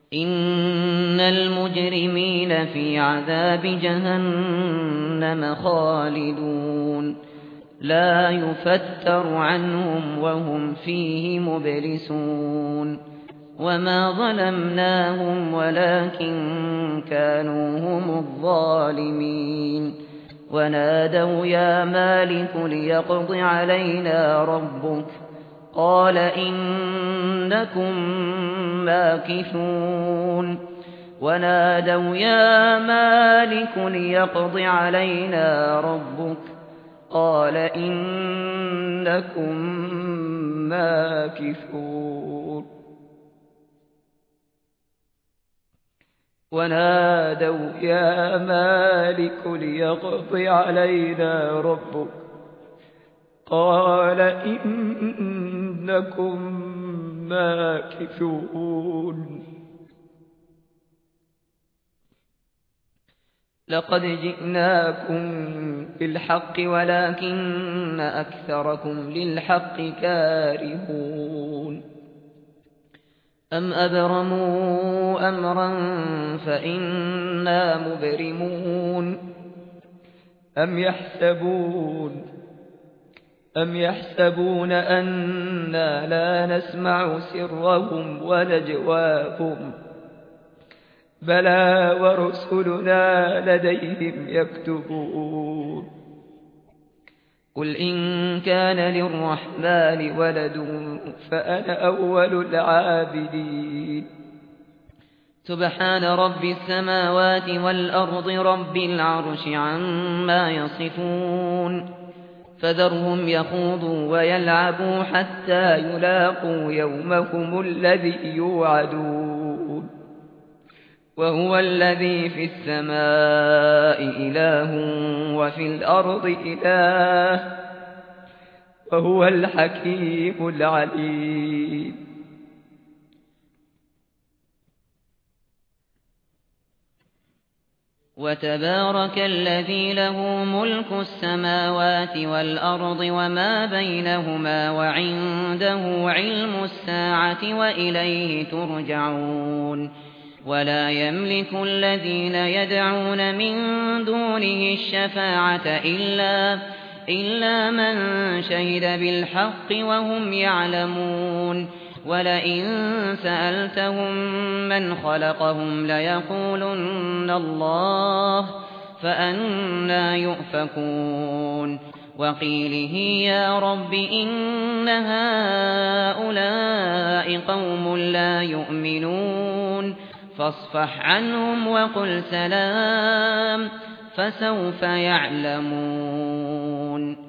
إن المجرمين في عذاب جهنم خالدون لا يفتر عنهم وهم فيه مبلسون وما ظلمناهم ولكن كانوا هم الظالمين ونادوا يا مالك ليقض علينا ربك قال إنكم ماكثون ونادوا يا مالك ليقض علينا ربك قال إنكم ماكثون ونادوا يا مالك ليقض علينا ربك قال إنكم ماكثون لقد جئناكم بالحق ولكن أكثركم للحق كارهون أم أبرموا أمرا فإنا مبرمون أم يحسبون أنا لا نسمع سرهم ونجواهم بلى ورسلنا لديهم يكتبون قل إن كان للرحمن ولد فأنا أول العابدين سبحان رب السماوات والأرض رب العرش عما يصفون فذرهم يخوضوا ويلعبوا حتى يلاقوا يومهم الذي يوعدون وهو الذي في السماء إله وفي الأرض إله وهو الحكيم العليم وتبارك الذي له ملك السماوات والأرض وما بينهما وعنده علم الساعة وإليه ترجعون ولا يملك الذين يدعون من دونه الشفاعة إلا من شهد بالحق وهم يعلمون ولئن سألتهم من خلقهم ليقولن الله فأنى يؤفكون وقيله يا رب إن هؤلاء قوم لا يؤمنون فاصفح عنهم وقل سلام فسوف يعلمون